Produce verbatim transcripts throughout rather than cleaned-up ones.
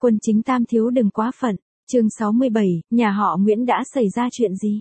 Quân chính tam thiếu đừng quá phận. Chương sáu mươi bảy, nhà họ Nguyễn đã xảy ra chuyện gì?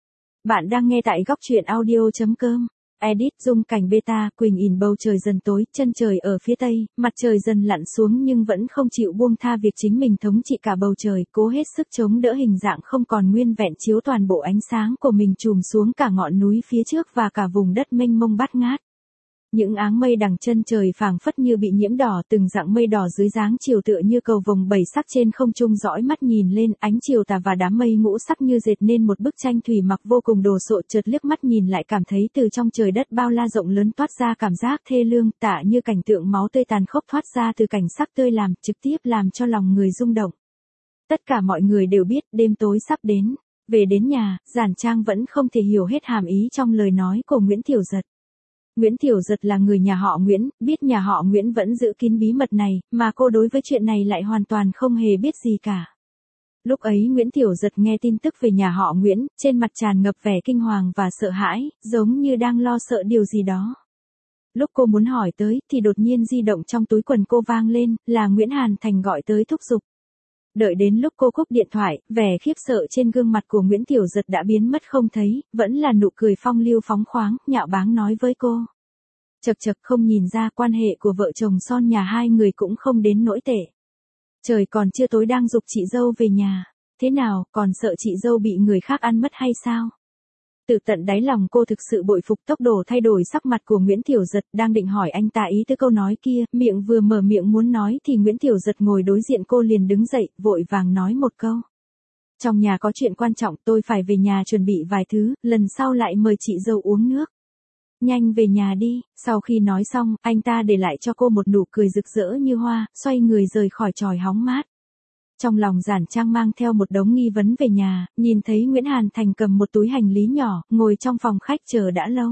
Bạn đang nghe tại góc truyện audio chấm com. Edit dung cảnh beta, Quỳnh in bầu trời dần tối, chân trời ở phía tây, mặt trời dần lặn xuống nhưng vẫn không chịu buông tha việc chính mình thống trị cả bầu trời, cố hết sức chống đỡ hình dạng không còn nguyên vẹn chiếu toàn bộ ánh sáng của mình trùm xuống cả ngọn núi phía trước và cả vùng đất mênh mông bát ngát. Những áng mây đằng chân trời phảng phất như bị nhiễm đỏ, từng dạng mây đỏ dưới dáng chiều tựa như cầu vồng bảy sắc trên không trung dõi mắt nhìn lên, ánh chiều tà và đám mây ngũ sắc như dệt nên một bức tranh thủy mặc vô cùng đồ sộ, chợt liếc mắt nhìn lại cảm thấy từ trong trời đất bao la rộng lớn toát ra cảm giác thê lương, tả như cảnh tượng máu tươi tàn khốc thoát ra từ cảnh sắc tươi làm, trực tiếp làm cho lòng người rung động. Tất cả mọi người đều biết đêm tối sắp đến. Về đến nhà, Giản Trang vẫn không thể hiểu hết hàm ý trong lời nói của Nguyễn Thiểu Giật. Nguyễn Thiểu Giật là người nhà họ Nguyễn, biết nhà họ Nguyễn vẫn giữ kín bí mật này, mà cô đối với chuyện này lại hoàn toàn không hề biết gì cả. Lúc ấy Nguyễn Thiểu Giật nghe tin tức về nhà họ Nguyễn, trên mặt tràn ngập vẻ kinh hoàng và sợ hãi, giống như đang lo sợ điều gì đó. Lúc cô muốn hỏi tới, thì đột nhiên di động trong túi quần cô vang lên, là Nguyễn Hàn Thành gọi tới thúc giục. Đợi đến lúc cô cúp điện thoại, vẻ khiếp sợ trên gương mặt của Nguyễn Thiểu Giật đã biến mất không thấy, vẫn là nụ cười phong lưu phóng khoáng, nhạo báng nói với cô. Chật chật, không nhìn ra quan hệ của vợ chồng son nhà hai người cũng không đến nỗi tệ. Trời còn chưa tối đang giục chị dâu về nhà. Thế nào, còn sợ chị dâu bị người khác ăn mất hay sao? Từ tận đáy lòng cô thực sự bội phục tốc độ thay đổi sắc mặt của Nguyễn Thiểu Giật, đang định hỏi anh ta ý từ câu nói kia, miệng vừa mở miệng muốn nói thì Nguyễn Thiểu Giật ngồi đối diện cô liền đứng dậy, vội vàng nói một câu. Trong nhà có chuyện quan trọng, tôi phải về nhà chuẩn bị vài thứ, lần sau lại mời chị dâu uống nước. Nhanh về nhà đi. Sau khi nói xong, anh ta để lại cho cô một nụ cười rực rỡ như hoa, xoay người rời khỏi chòi hóng mát. Trong lòng Giản Trang mang theo một đống nghi vấn về nhà, nhìn thấy Nguyễn Hàn Thành cầm một túi hành lý nhỏ, ngồi trong phòng khách chờ đã lâu.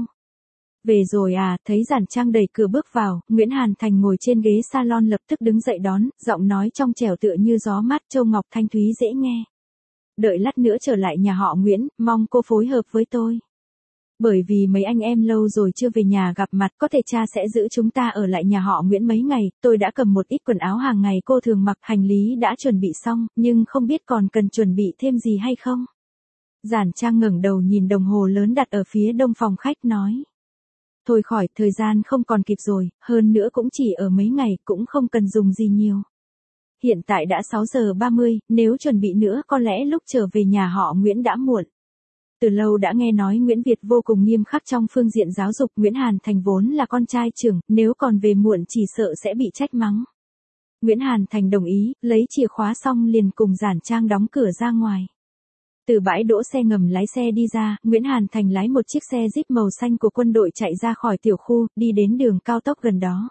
Về rồi à, thấy Giản Trang đẩy cửa bước vào, Nguyễn Hàn Thành ngồi trên ghế salon lập tức đứng dậy đón, giọng nói trong trẻo tựa như gió mát châu ngọc thanh thúy dễ nghe. Đợi lát nữa trở lại nhà họ Nguyễn, mong cô phối hợp với tôi. Bởi vì mấy anh em lâu rồi chưa về nhà gặp mặt, có thể cha sẽ giữ chúng ta ở lại nhà họ Nguyễn mấy ngày, tôi đã cầm một ít quần áo hàng ngày cô thường mặc, hành lý đã chuẩn bị xong, nhưng không biết còn cần chuẩn bị thêm gì hay không. Giản Trang ngẩng đầu nhìn đồng hồ lớn đặt ở phía đông phòng khách nói. Thôi khỏi, thời gian không còn kịp rồi, hơn nữa cũng chỉ ở mấy ngày, cũng không cần dùng gì nhiều. Hiện tại đã sáu giờ ba mươi, nếu chuẩn bị nữa có lẽ lúc trở về nhà họ Nguyễn đã muộn. Từ lâu đã nghe nói Nguyễn Việt vô cùng nghiêm khắc trong phương diện giáo dục, Nguyễn Hàn Thành vốn là con trai trưởng, nếu còn về muộn chỉ sợ sẽ bị trách mắng. Nguyễn Hàn Thành đồng ý, lấy chìa khóa xong liền cùng Giản Trang đóng cửa ra ngoài. Từ bãi đỗ xe ngầm lái xe đi ra, Nguyễn Hàn Thành lái một chiếc xe Jeep màu xanh của quân đội chạy ra khỏi tiểu khu, đi đến đường cao tốc gần đó.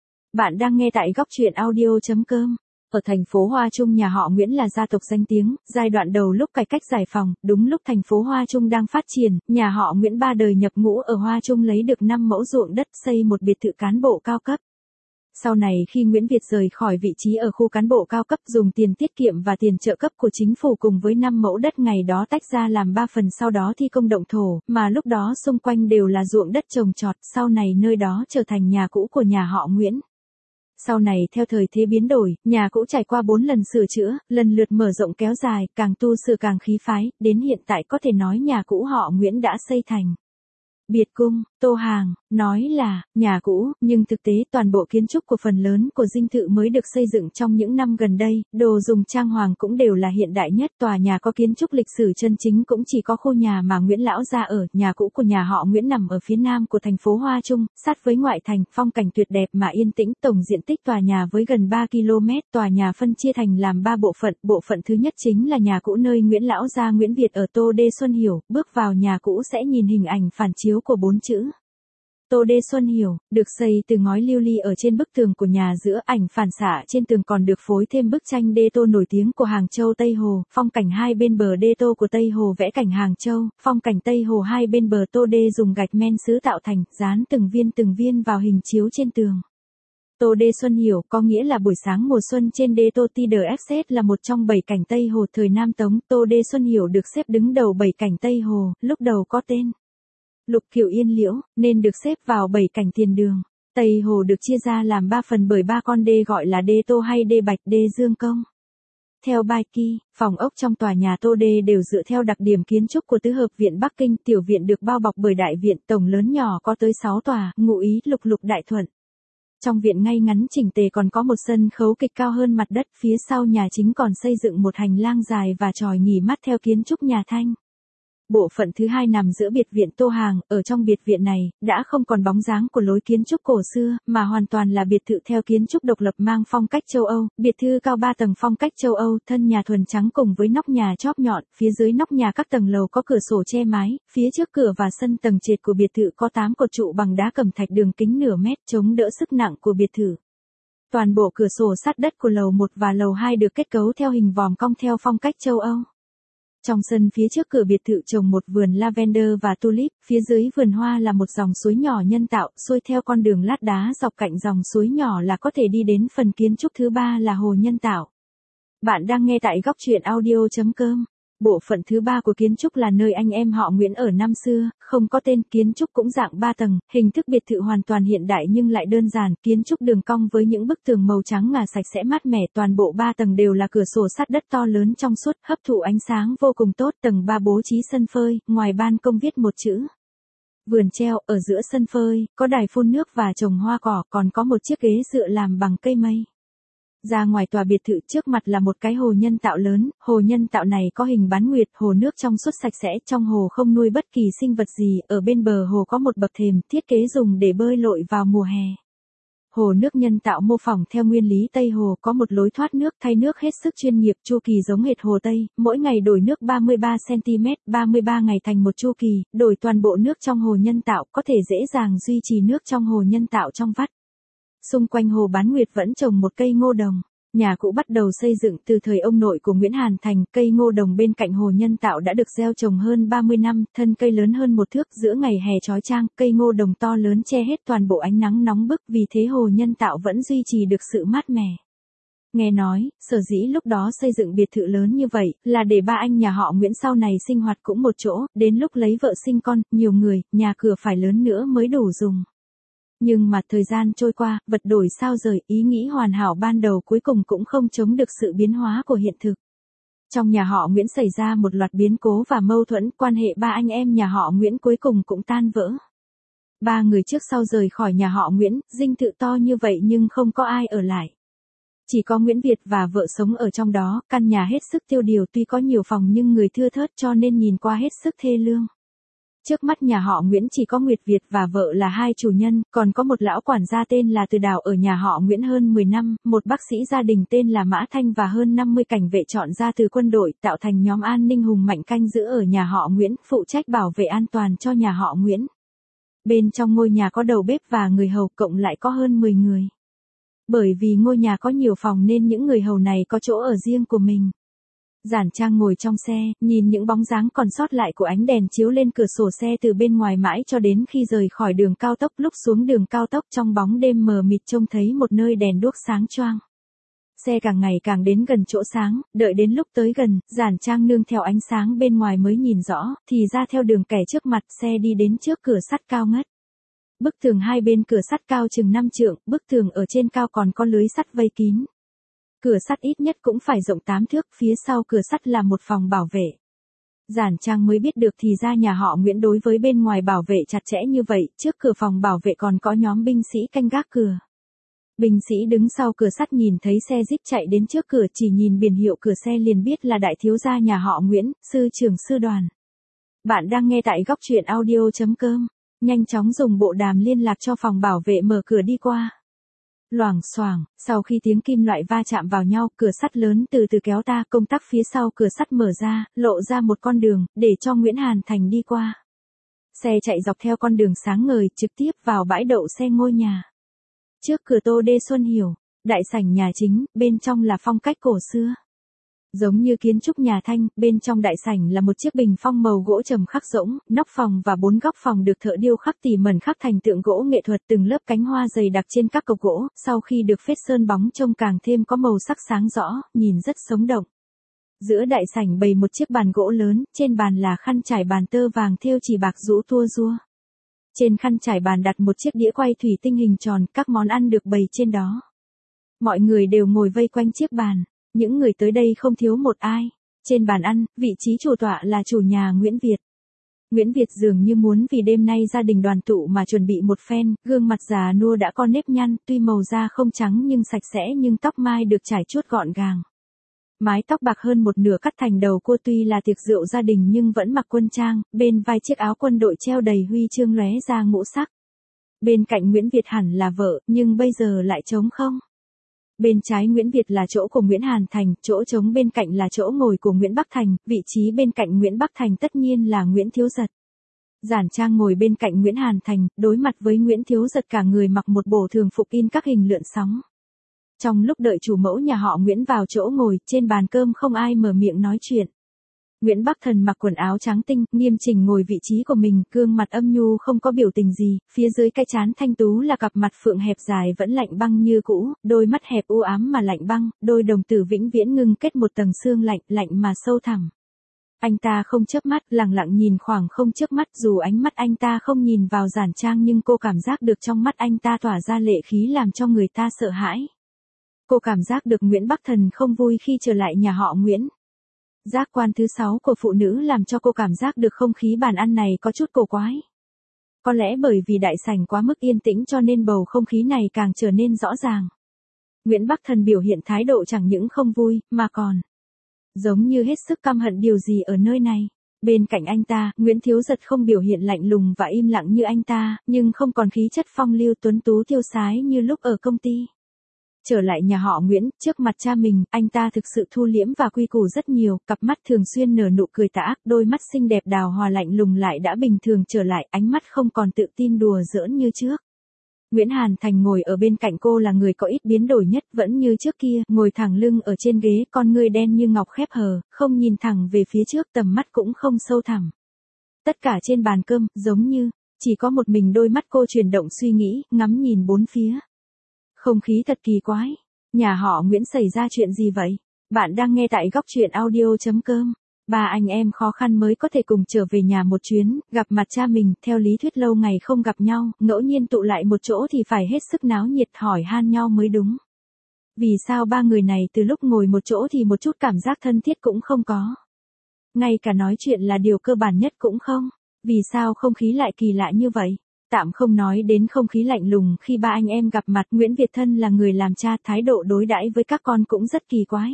Bạn đang nghe tại góc truyện audio chấm com. Ở thành phố Hoa Trung nhà họ Nguyễn là gia tộc danh tiếng, giai đoạn đầu lúc cải cách giải phóng, đúng lúc thành phố Hoa Trung đang phát triển, nhà họ Nguyễn ba đời nhập ngũ ở Hoa Trung lấy được năm mẫu ruộng đất xây một biệt thự cán bộ cao cấp. Sau này khi Nguyễn Việt rời khỏi vị trí ở khu cán bộ cao cấp dùng tiền tiết kiệm và tiền trợ cấp của chính phủ cùng với năm mẫu đất ngày đó tách ra làm ba phần sau đó thi công động thổ, mà lúc đó xung quanh đều là ruộng đất trồng trọt, sau này nơi đó trở thành nhà cũ của nhà họ Nguyễn. Sau này theo thời thế biến đổi, nhà cũ trải qua bốn lần sửa chữa, lần lượt mở rộng kéo dài, càng tu sửa càng khí phái, đến hiện tại có thể nói nhà cũ họ Nguyễn đã xây thành biệt cung. Tô Hàng nói là nhà cũ, nhưng thực tế toàn bộ kiến trúc của phần lớn của dinh thự mới được xây dựng trong những năm gần đây, đồ dùng trang hoàng cũng đều là hiện đại nhất, tòa nhà có kiến trúc lịch sử chân chính cũng chỉ có khu nhà mà Nguyễn lão gia ở. Nhà cũ của nhà họ Nguyễn nằm ở phía nam của thành phố Hoa Trung, sát với ngoại thành, phong cảnh tuyệt đẹp mà yên tĩnh, tổng diện tích tòa nhà với gần ba ki lô mét, tòa nhà phân chia thành làm ba bộ phận, bộ phận thứ nhất chính là nhà cũ nơi Nguyễn lão gia Nguyễn Việt ở Tô Đê Xuân Hiểu, bước vào nhà cũ sẽ nhìn hình ảnh phản chiếu của bốn chữ Tô Đê Xuân Hiểu, được xây từ ngói lưu ly ở trên bức tường của nhà giữa, ảnh phản xạ trên tường còn được phối thêm bức tranh đê tô nổi tiếng của Hàng Châu Tây Hồ, phong cảnh hai bên bờ đê tô của Tây Hồ vẽ cảnh Hàng Châu, phong cảnh Tây Hồ hai bên bờ Tô Đê dùng gạch men sứ tạo thành, dán từng viên từng viên vào hình chiếu trên tường. Tô Đê Xuân Hiểu có nghĩa là buổi sáng mùa xuân trên đê Tô Ti Đờ Ép Xết là một trong bảy cảnh Tây Hồ thời Nam Tống, Tô Đê Xuân Hiểu được xếp đứng đầu bảy cảnh Tây Hồ, lúc đầu có tên Lục Kiều Yên Liễu, nên được xếp vào bảy cảnh tiền đường. Tây Hồ được chia ra làm ba phần bởi ba con đê gọi là đê Tô hay đê Bạch, đê Dương Công. Theo Baiki, phòng ốc trong tòa nhà Tô Đê đều dựa theo đặc điểm kiến trúc của tứ hợp viện Bắc Kinh, tiểu viện được bao bọc bởi đại viện, tổng lớn nhỏ có tới sáu tòa, ngụ ý lục lục đại thuận. Trong viện ngay ngắn chỉnh tề còn có một sân khấu kịch cao hơn mặt đất, phía sau nhà chính còn xây dựng một hành lang dài và chòi nghỉ mát theo kiến trúc nhà Thanh. Bộ phận thứ hai nằm giữa biệt viện Tô Hàng, ở trong biệt viện này, đã không còn bóng dáng của lối kiến trúc cổ xưa, mà hoàn toàn là biệt thự theo kiến trúc độc lập mang phong cách châu Âu, biệt thự cao ba tầng phong cách châu Âu, thân nhà thuần trắng cùng với nóc nhà chóp nhọn, phía dưới nóc nhà các tầng lầu có cửa sổ che mái, phía trước cửa và sân tầng trệt của biệt thự có tám cột trụ bằng đá cẩm thạch đường kính nửa mét chống đỡ sức nặng của biệt thự. Toàn bộ cửa sổ sát đất của lầu một và lầu hai được kết cấu theo hình vòm cong theo phong cách châu Âu. Trong sân phía trước cửa biệt thự trồng một vườn lavender và tulip, phía dưới vườn hoa là một dòng suối nhỏ nhân tạo, xuôi theo con đường lát đá dọc cạnh dòng suối nhỏ là có thể đi đến phần kiến trúc thứ ba là hồ nhân tạo. Bạn đang nghe tại góc truyện audio chấm com. Bộ phận thứ ba của kiến trúc là nơi anh em họ Nguyễn ở năm xưa, không có tên, kiến trúc cũng dạng ba tầng, hình thức biệt thự hoàn toàn hiện đại nhưng lại đơn giản, kiến trúc đường cong với những bức tường màu trắng ngà sạch sẽ mát mẻ, toàn bộ ba tầng đều là cửa sổ sát đất to lớn trong suốt, hấp thụ ánh sáng vô cùng tốt, tầng ba bố trí sân phơi, ngoài ban công viết một chữ vườn treo, ở giữa sân phơi, có đài phun nước và trồng hoa cỏ, còn có một chiếc ghế dựa làm bằng cây mây. Ra ngoài tòa biệt thự trước mặt là một cái hồ nhân tạo lớn, hồ nhân tạo này có hình bán nguyệt, hồ nước trong suốt sạch sẽ, trong hồ không nuôi bất kỳ sinh vật gì, ở bên bờ hồ có một bậc thềm, thiết kế dùng để bơi lội vào mùa hè. Hồ nước nhân tạo mô phỏng theo nguyên lý Tây Hồ, có một lối thoát nước thay nước hết sức chuyên nghiệp, chu kỳ giống hệt hồ Tây, mỗi ngày đổi nước ba mươi ba xăng ti mét, ba mươi ba ngày thành một chu kỳ, đổi toàn bộ nước trong hồ nhân tạo, có thể dễ dàng duy trì nước trong hồ nhân tạo trong vắt. Xung quanh hồ Bán Nguyệt vẫn trồng một cây ngô đồng. Nhà cũ bắt đầu xây dựng từ thời ông nội của Nguyễn Hàn Thành, cây ngô đồng bên cạnh hồ nhân tạo đã được gieo trồng hơn ba mươi năm, thân cây lớn hơn một thước, giữa ngày hè chói chang, cây ngô đồng to lớn che hết toàn bộ ánh nắng nóng bức, vì thế hồ nhân tạo vẫn duy trì được sự mát mẻ. Nghe nói, sở dĩ lúc đó xây dựng biệt thự lớn như vậy, là để ba anh nhà họ Nguyễn sau này sinh hoạt cũng một chỗ, đến lúc lấy vợ sinh con, nhiều người, nhà cửa phải lớn nữa mới đủ dùng. Nhưng mà thời gian trôi qua, vật đổi sao rời, ý nghĩ hoàn hảo ban đầu cuối cùng cũng không chống được sự biến hóa của hiện thực. Trong nhà họ Nguyễn xảy ra một loạt biến cố và mâu thuẫn, quan hệ ba anh em nhà họ Nguyễn cuối cùng cũng tan vỡ. Ba người trước sau rời khỏi nhà họ Nguyễn, dinh thự to như vậy nhưng không có ai ở lại. Chỉ có Nguyễn Việt và vợ sống ở trong đó, căn nhà hết sức tiêu điều, tuy có nhiều phòng nhưng người thưa thớt cho nên nhìn qua hết sức thê lương. Trước mắt nhà họ Nguyễn chỉ có Nguyệt Việt và vợ là hai chủ nhân, còn có một lão quản gia tên là Từ Đào ở nhà họ Nguyễn hơn mười năm, một bác sĩ gia đình tên là Mã Thanh và hơn năm mươi cảnh vệ chọn ra từ quân đội, tạo thành nhóm an ninh hùng mạnh canh giữ ở nhà họ Nguyễn, phụ trách bảo vệ an toàn cho nhà họ Nguyễn. Bên trong ngôi nhà có đầu bếp và người hầu, cộng lại có hơn mười người. Bởi vì ngôi nhà có nhiều phòng nên những người hầu này có chỗ ở riêng của mình. Giản Trang ngồi trong xe, nhìn những bóng dáng còn sót lại của ánh đèn chiếu lên cửa sổ xe từ bên ngoài mãi cho đến khi rời khỏi đường cao tốc. Lúc xuống đường cao tốc trong bóng đêm mờ mịt trông thấy một nơi đèn đuốc sáng choang. Xe càng ngày càng đến gần chỗ sáng, đợi đến lúc tới gần, Giản Trang nương theo ánh sáng bên ngoài mới nhìn rõ, thì ra theo đường kẻ trước mặt xe đi đến trước cửa sắt cao ngất. Bức tường hai bên cửa sắt cao chừng năm trượng, bức tường ở trên cao còn có lưới sắt vây kín. Cửa sắt ít nhất cũng phải rộng tám thước, phía sau cửa sắt là một phòng bảo vệ. Giản Trang mới biết được thì ra nhà họ Nguyễn đối với bên ngoài bảo vệ chặt chẽ như vậy, trước cửa phòng bảo vệ còn có nhóm binh sĩ canh gác cửa. Binh sĩ đứng sau cửa sắt nhìn thấy xe jeep chạy đến trước cửa, chỉ nhìn biển hiệu cửa xe liền biết là đại thiếu gia nhà họ Nguyễn, sư trưởng sư đoàn. Bạn đang nghe tại góc truyện audio chấm com, nhanh chóng dùng bộ đàm liên lạc cho phòng bảo vệ mở cửa đi qua. Loảng xoảng, sau khi tiếng kim loại va chạm vào nhau, cửa sắt lớn từ từ kéo ta, công tắc phía sau cửa sắt mở ra, lộ ra một con đường, để cho Nguyễn Hàn Thành đi qua. Xe chạy dọc theo con đường sáng ngời, trực tiếp vào bãi đậu xe ngôi nhà. Trước cửa Tô Đê Xuân Hiểu, đại sảnh nhà chính, bên trong là phong cách cổ xưa. Giống như kiến trúc nhà Thanh, bên trong đại sảnh là một chiếc bình phong màu gỗ trầm khắc rỗng, nóc phòng và bốn góc phòng được thợ điêu khắc tỉ mẩn khắc thành tượng gỗ nghệ thuật, từng lớp cánh hoa dày đặc trên các cọc gỗ, sau khi được phết sơn bóng trông càng thêm có màu sắc sáng rõ, nhìn rất sống động. Giữa đại sảnh bày một chiếc bàn gỗ lớn, trên bàn là khăn trải bàn tơ vàng thêu chỉ bạc rũ tua rua. Trên khăn trải bàn đặt một chiếc đĩa quay thủy tinh hình tròn, các món ăn được bày trên đó. Mọi người đều ngồi vây quanh chiếc bàn. những người tới đây không thiếu một ai. Trên bàn ăn, vị trí chủ tọa là chủ nhà Nguyễn Việt. Nguyễn Việt dường như muốn vì đêm nay gia đình đoàn tụ mà chuẩn bị một phen, gương mặt già nua đã có nếp nhăn, tuy màu da không trắng nhưng sạch sẽ, nhưng tóc mai được trải chuốt gọn gàng. Mái tóc bạc hơn một nửa cắt thành đầu cua, tuy là tiệc rượu gia đình nhưng vẫn mặc quân trang, bên vai chiếc áo quân đội treo đầy huy chương lóe ra ngũ sắc. Bên cạnh Nguyễn Việt hẳn là vợ, nhưng bây giờ lại trống không. Bên trái Nguyễn Việt là chỗ của Nguyễn Hàn Thành, chỗ trống bên cạnh là chỗ ngồi của Nguyễn Bắc Thành, vị trí bên cạnh Nguyễn Bắc Thành tất nhiên là Nguyễn Thiếu Giật. Giản Trang ngồi bên cạnh Nguyễn Hàn Thành, đối mặt với Nguyễn Thiếu Giật, cả người mặc một bộ thường phục in các hình lượn sóng. Trong lúc đợi chủ mẫu nhà họ Nguyễn vào chỗ ngồi, trên bàn cơm không ai mở miệng nói chuyện. Nguyễn Bắc Thần mặc quần áo trắng tinh, nghiêm chỉnh ngồi vị trí của mình, gương mặt âm nhu không có biểu tình gì, phía dưới cái trán thanh tú là cặp mặt phượng hẹp dài vẫn lạnh băng như cũ, đôi mắt hẹp u ám mà lạnh băng, đôi đồng tử vĩnh viễn ngưng kết một tầng sương lạnh, lạnh mà sâu thẳm. Anh ta không chớp mắt, lặng lặng nhìn khoảng không chớp mắt, dù ánh mắt anh ta không nhìn vào Giản Trang nhưng cô cảm giác được trong mắt anh ta tỏa ra lệ khí làm cho người ta sợ hãi. Cô cảm giác được Nguyễn Bắc Thần không vui khi trở lại nhà họ Nguyễn. Giác quan thứ sáu của phụ nữ làm cho cô cảm giác được không khí bàn ăn này có chút cổ quái. Có lẽ bởi vì đại sảnh quá mức yên tĩnh cho nên bầu không khí này càng trở nên rõ ràng. Nguyễn Bắc Thần biểu hiện thái độ chẳng những không vui, mà còn giống như hết sức căm hận điều gì ở nơi này. Bên cạnh anh ta, Nguyễn Thiếu Giật không biểu hiện lạnh lùng và im lặng như anh ta, nhưng không còn khí chất phong lưu tuấn tú tiêu sái như lúc ở công ty. Trở lại nhà họ Nguyễn, trước mặt cha mình, anh ta thực sự thu liễm và quy củ rất nhiều, cặp mắt thường xuyên nở nụ cười tà ác, đôi mắt xinh đẹp đào hoa lạnh lùng lại đã bình thường trở lại, ánh mắt không còn tự tin đùa giỡn như trước. Nguyễn Hàn Thành ngồi ở bên cạnh cô là người có ít biến đổi nhất, vẫn như trước kia, ngồi thẳng lưng ở trên ghế, con ngươi đen như ngọc khép hờ, không nhìn thẳng về phía trước, tầm mắt cũng không sâu thẳm. Tất cả trên bàn cơm, giống như, chỉ có một mình đôi mắt cô chuyển động suy nghĩ, ngắm nhìn bốn phía. Không khí thật kỳ quái. Nhà họ Nguyễn xảy ra chuyện gì vậy? Bạn đang nghe tại góc truyện audio chấm com. Ba anh em khó khăn mới có thể cùng trở về nhà một chuyến, gặp mặt cha mình, theo lý thuyết lâu ngày không gặp nhau, ngẫu nhiên tụ lại một chỗ thì phải hết sức náo nhiệt hỏi han nhau mới đúng. Vì sao ba người này từ lúc ngồi một chỗ thì một chút cảm giác thân thiết cũng không có? Ngay cả nói chuyện là điều cơ bản nhất cũng không? Vì sao không khí lại kỳ lạ như vậy? Tạm không nói đến không khí lạnh lùng khi ba anh em gặp mặt, Nguyễn Việt Thân là người làm cha, thái độ đối đãi với các con cũng rất kỳ quái.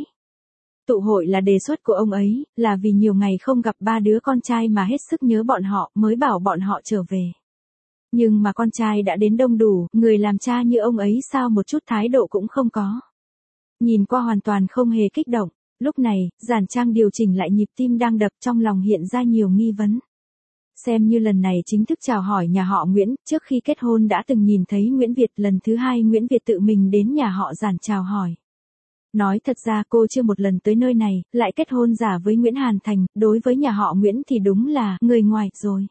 Tụ hội là đề xuất của ông ấy, là vì nhiều ngày không gặp ba đứa con trai mà hết sức nhớ bọn họ, mới bảo bọn họ trở về. Nhưng mà con trai đã đến đông đủ, người làm cha như ông ấy sao một chút thái độ cũng không có. Nhìn qua hoàn toàn không hề kích động. Lúc này, Giản Trang điều chỉnh lại nhịp tim đang đập, trong lòng hiện ra nhiều nghi vấn. Xem như lần này chính thức chào hỏi nhà họ Nguyễn, trước khi kết hôn đã từng nhìn thấy Nguyễn Việt, lần thứ hai Nguyễn Việt tự mình đến nhà họ Giản chào hỏi. Nói thật ra cô chưa một lần tới nơi này, lại kết hôn giả với Nguyễn Hàn Thành, đối với nhà họ Nguyễn thì đúng là người ngoài rồi.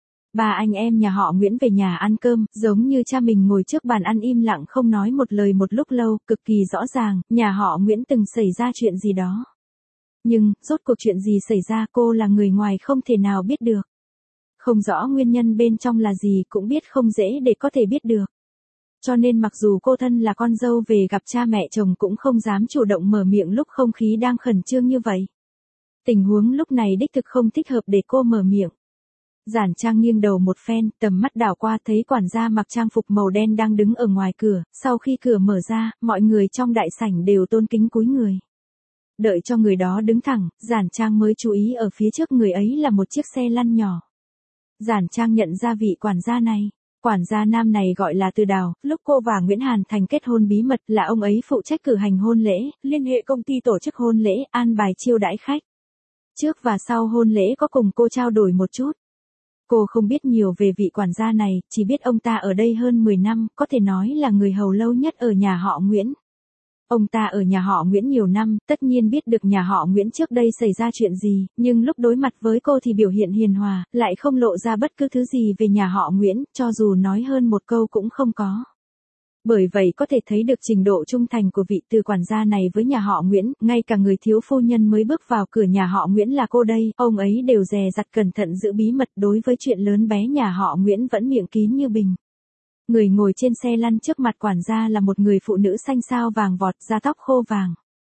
Ba anh em nhà họ Nguyễn về nhà ăn cơm, giống như cha mình ngồi trước bàn ăn im lặng không nói một lời một lúc lâu, cực kỳ rõ ràng, nhà họ Nguyễn từng xảy ra chuyện gì đó. Nhưng, rốt cuộc chuyện gì xảy ra cô là người ngoài không thể nào biết được. Không rõ nguyên nhân bên trong là gì cũng biết không dễ để có thể biết được. Cho nên mặc dù cô thân là con dâu về gặp cha mẹ chồng cũng không dám chủ động mở miệng lúc không khí đang khẩn trương như vậy. Tình huống lúc này đích thực không thích hợp để cô mở miệng. Giản Trang nghiêng đầu một phen, tầm mắt đảo qua thấy quản gia mặc trang phục màu đen đang đứng ở ngoài cửa, sau khi cửa mở ra, mọi người trong đại sảnh đều tôn kính cúi người. Đợi cho người đó đứng thẳng, Giản Trang mới chú ý ở phía trước người ấy là một chiếc xe lăn nhỏ. Giản Trang nhận ra vị quản gia này. Quản gia nam này gọi là Từ Đào, lúc cô và Nguyễn Hàn Thành kết hôn bí mật là ông ấy phụ trách cử hành hôn lễ, liên hệ công ty tổ chức hôn lễ, an bài chiêu đãi khách. Trước và sau hôn lễ có cùng cô trao đổi một chút. Cô không biết nhiều về vị quản gia này, chỉ biết ông ta ở đây hơn mười năm, có thể nói là người hầu lâu nhất ở nhà họ Nguyễn. Ông ta ở nhà họ Nguyễn nhiều năm, tất nhiên biết được nhà họ Nguyễn trước đây xảy ra chuyện gì, nhưng lúc đối mặt với cô thì biểu hiện hiền hòa, lại không lộ ra bất cứ thứ gì về nhà họ Nguyễn, cho dù nói hơn một câu cũng không có. Bởi vậy có thể thấy được trình độ trung thành của vị Từ quản gia này với nhà họ Nguyễn, ngay cả người thiếu phu nhân mới bước vào cửa nhà họ Nguyễn là cô đây, ông ấy đều dè dặt cẩn thận giữ bí mật, đối với chuyện lớn bé nhà họ Nguyễn vẫn miệng kín như bình. Người ngồi trên xe lăn trước mặt quản gia là một người phụ nữ xanh xao vàng vọt, da tóc khô vàng.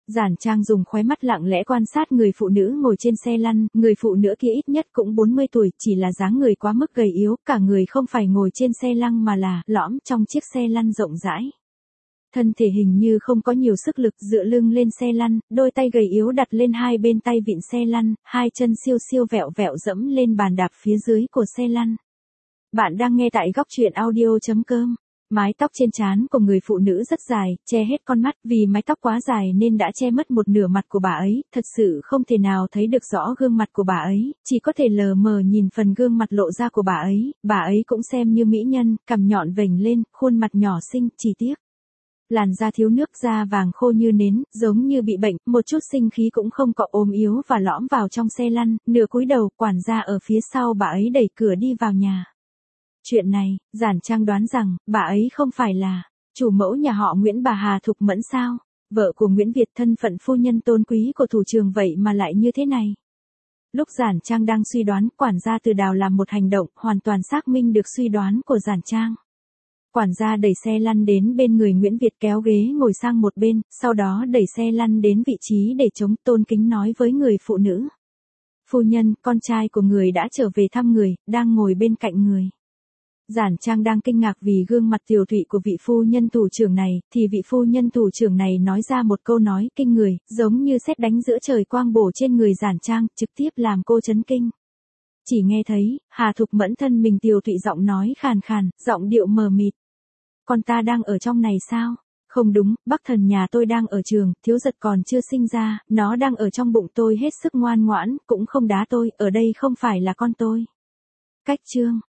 Giản Trang dùng khóe mắt lặng lẽ quan sát người phụ nữ ngồi trên xe lăn, người phụ nữ kia ít nhất cũng bốn mươi tuổi, chỉ là dáng người quá mức gầy yếu, cả người không phải ngồi trên xe lăn mà là lõm trong chiếc xe lăn rộng rãi. Thân thể hình như không có nhiều sức lực, dựa lưng lên xe lăn, đôi tay gầy yếu đặt lên hai bên tay vịn xe lăn, hai chân siêu siêu vẹo vẹo dẫm lên bàn đạp phía dưới của xe lăn. Bạn đang nghe tại góc truyện audio chấm com. Mái tóc trên trán của người phụ nữ rất dài, che hết con mắt, vì mái tóc quá dài nên đã che mất một nửa mặt của bà ấy, thật sự không thể nào thấy được rõ gương mặt của bà ấy, chỉ có thể lờ mờ nhìn phần gương mặt lộ ra của bà ấy, bà ấy cũng xem như mỹ nhân, cằm nhọn vểnh lên, khuôn mặt nhỏ xinh, chỉ tiếc. Làn da thiếu nước, da vàng khô như nến, giống như bị bệnh, một chút sinh khí cũng không có, ốm yếu và lõm vào trong xe lăn, nửa cúi đầu, quản gia ở phía sau bà ấy đẩy cửa đi vào nhà. Chuyện này, Giản Trang đoán rằng, bà ấy không phải là chủ mẫu nhà họ Nguyễn, bà Hà Thục Mẫn sao? Vợ của Nguyễn Việt, thân phận phu nhân tôn quý của thủ trưởng vậy mà lại như thế này. Lúc Giản Trang đang suy đoán, quản gia Từ Đào làm một hành động, hoàn toàn xác minh được suy đoán của Giản Trang. Quản gia đẩy xe lăn đến bên người Nguyễn Việt, kéo ghế ngồi sang một bên, sau đó đẩy xe lăn đến vị trí để chống, tôn kính nói với người phụ nữ. Phu nhân, con trai của người đã trở về thăm người, đang ngồi bên cạnh người. Giản Trang đang kinh ngạc vì gương mặt tiều tụy của vị phu nhân thủ trưởng này, thì vị phu nhân thủ trưởng này nói ra một câu nói kinh người, giống như sét đánh giữa trời quang bổ trên người Giản Trang, trực tiếp làm cô chấn kinh. Chỉ nghe thấy, Hà Thục Mẫn thân mình tiều tụy giọng nói khàn khàn, giọng điệu mờ mịt. Con ta đang ở trong này sao? Không đúng, Bắc Thần nhà tôi đang ở trường, Thiếu Giật còn chưa sinh ra, nó đang ở trong bụng tôi hết sức ngoan ngoãn, cũng không đá tôi, ở đây không phải là con tôi. Cách chương